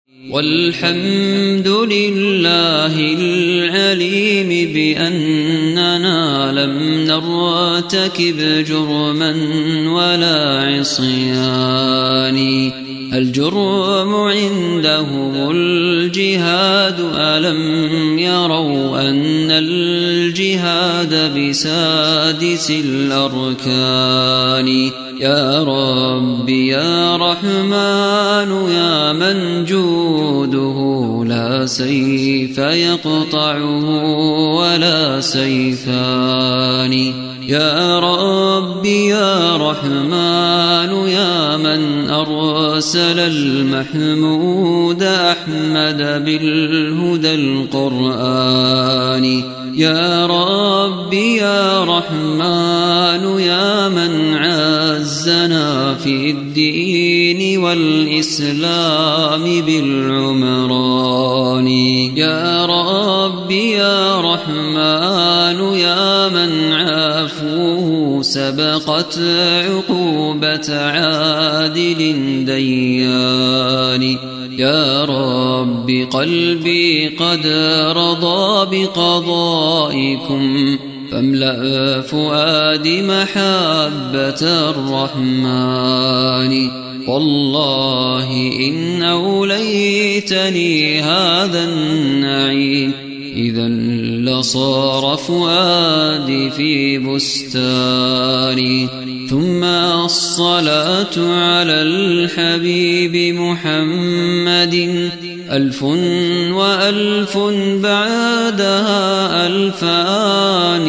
والحمد لله العليم بأننا لم نرتكب جرما ولا عصيان. الجرم عندهم الجهاد، ألم يروا أن الجهاد بسادس الأركان. يا رب يا رحمن يا من جوده لا سيف يقطعه ولا سيفان. يا رب يا رحمن يا من أرسل المحمود أحمد بالهدى القرآن. يا رب يا رحمن يا من عزنا في الدين والإسلام بالعمران. يا رب يا رحمن يا من عفوه سبقت عقوبة عادل ديان. يا رب قلبي قد رضى بقضائكم، فاملأ فؤادي محبة الرحمن. والله إن أوليتني هذا النعيم، إذا لصار فؤادي في بستاني. ثم الصلاة على الحبيب محمد، ألف وألف بعدها ألفان.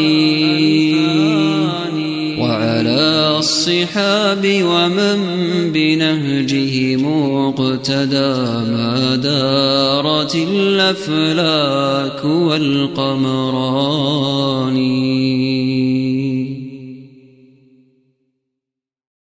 وعلى الصحاب ومن بنهجه مقتدى ما دارت الأفلاك والقمران.